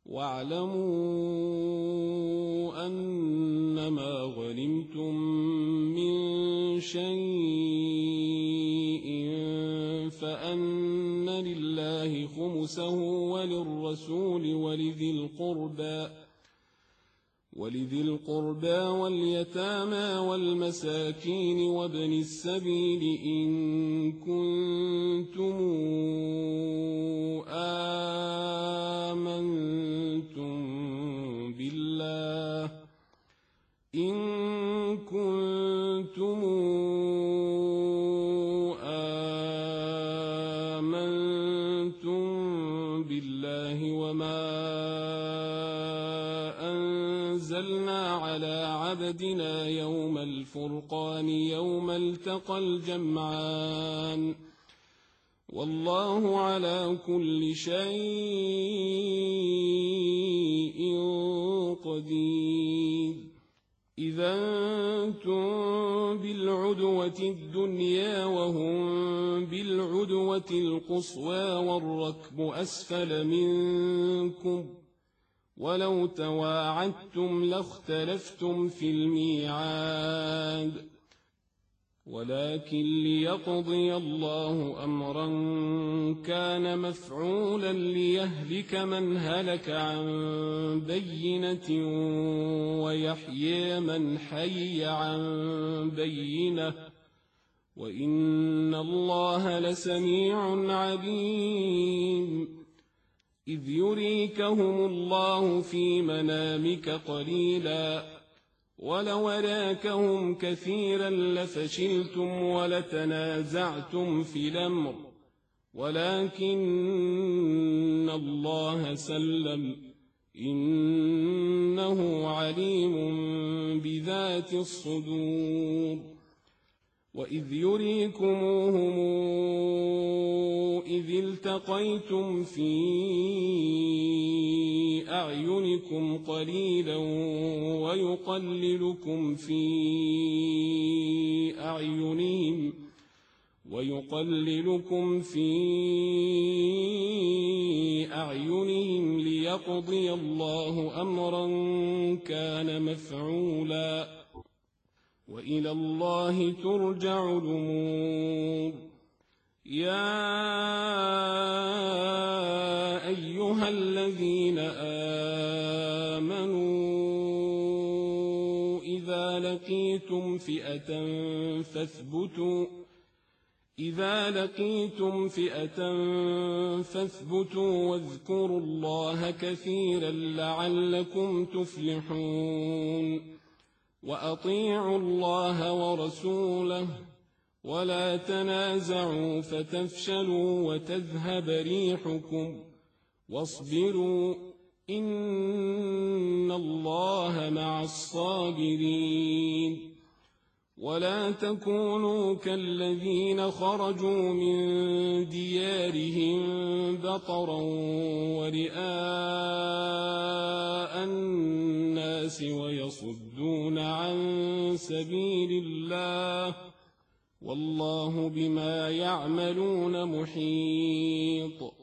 واعلموا أنما غنمتم من شيء فأن لله خمسه وللرسول ولذي القربى واليتامى والمساكين وابن السبيل إن كنتم آمنتم بالله وما أنزلنا على عبدنا يوم الفرقان يوم التقى الجمعان والله على كل شيء قدير. إذا أنتم بالعدوة الدنيا وهم بالعدوة القصوى والركب أسفل منكم ولو تواعدتم لاختلفتم في الميعاد ولكن ليقضي الله أمرا كان مفعولا ليهلك من هلك عن بينة ويحيي من حي عن بينة وإن الله لسميع عليم. إذ يريكهم الله في منامك قليلا ولو أراكهم كثيرا لفشلتم ولتنازعتم في الأمر ولكن الله سلم إنه عليم بذات الصدور. وإذ يريكموهم إذ التقيتم في أعينكم قليلا ويقللكم في أعينهم ليقضي الله أمرا كان مفعولا وإلى الله ترجع الأمور. يا أيها الذين آمنوا إذا لقيتم فئة فاثبتوا واذكروا الله كثيرا لعلكم تفلحون. وأطيعوا الله ورسوله ولا تنازعوا فتفشلوا وتذهب ريحكم واصبروا إن الله مع الصابرين. ولا تكونوا كالذين خرجوا من ديارهم بطرا ورئاء الناس ويصدون عن سبيل الله والله بما يعملون محيط.